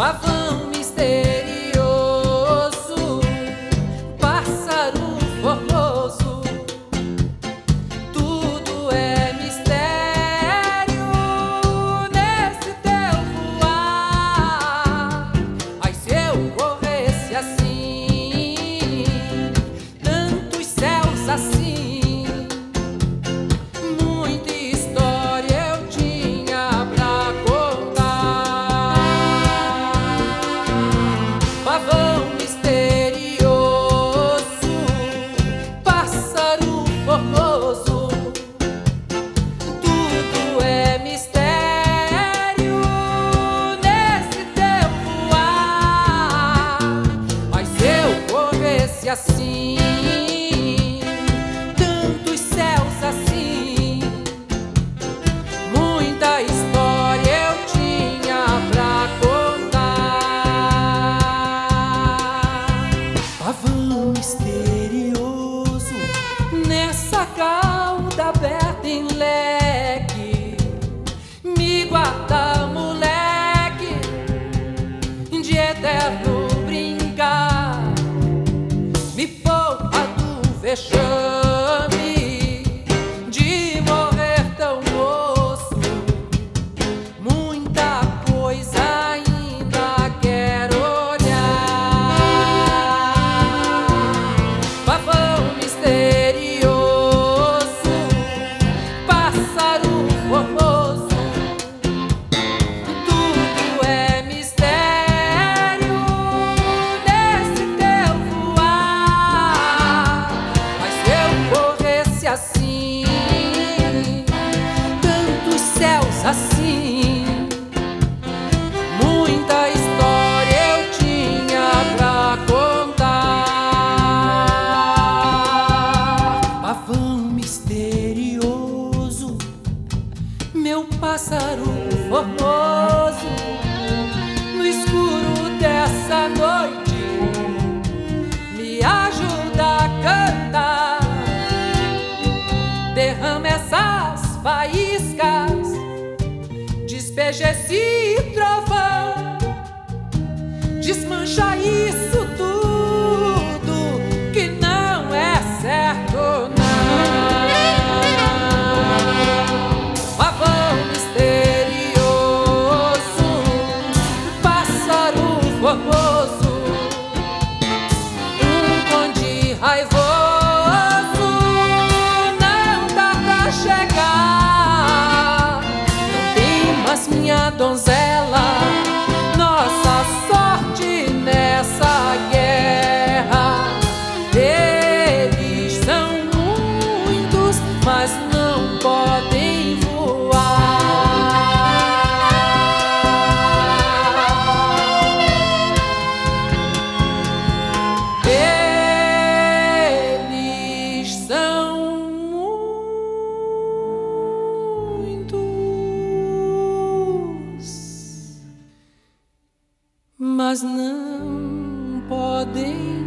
Pavão misterioso, pássaro formoso, tudo é mistério nesse teu voar. Ai, se eu corresse assim, tantos céus assim, muita história eu tinha pra contar. Pavão misterioso, pássaro formoso, tudo é mistério nesse teu voar. Mas se eu corresse assim, tantos céus assim, muita história eu tinha pra contar. Pavão misterioso, nessa cauda aberta em leque, me guarda, moleque, de eterno brincar, me poupa do vexame de morrer tão moço. Muita coisa ainda quero olhar. Pavão misterioso, pássaro formoso, tudo é mistério nesse teu voar. Mas se eu corresse assim, tantos céus assim, muita história eu tinha pra contar. Pavão misterioso, meu pássaro formoso, no escuro dessa noite, me ajuda a cantar. Derrama essas faíscas, despeja esse trovão, desmancha isso tudo que não é certo, não. Pavão misterioso, pássaro formoso, conde raivoso, não tarda a chegar. Não temas, minha donzela, nossa sorte nessa guerra. Eles são muitos, mas não podem voar. Eles são muitos, mas não podem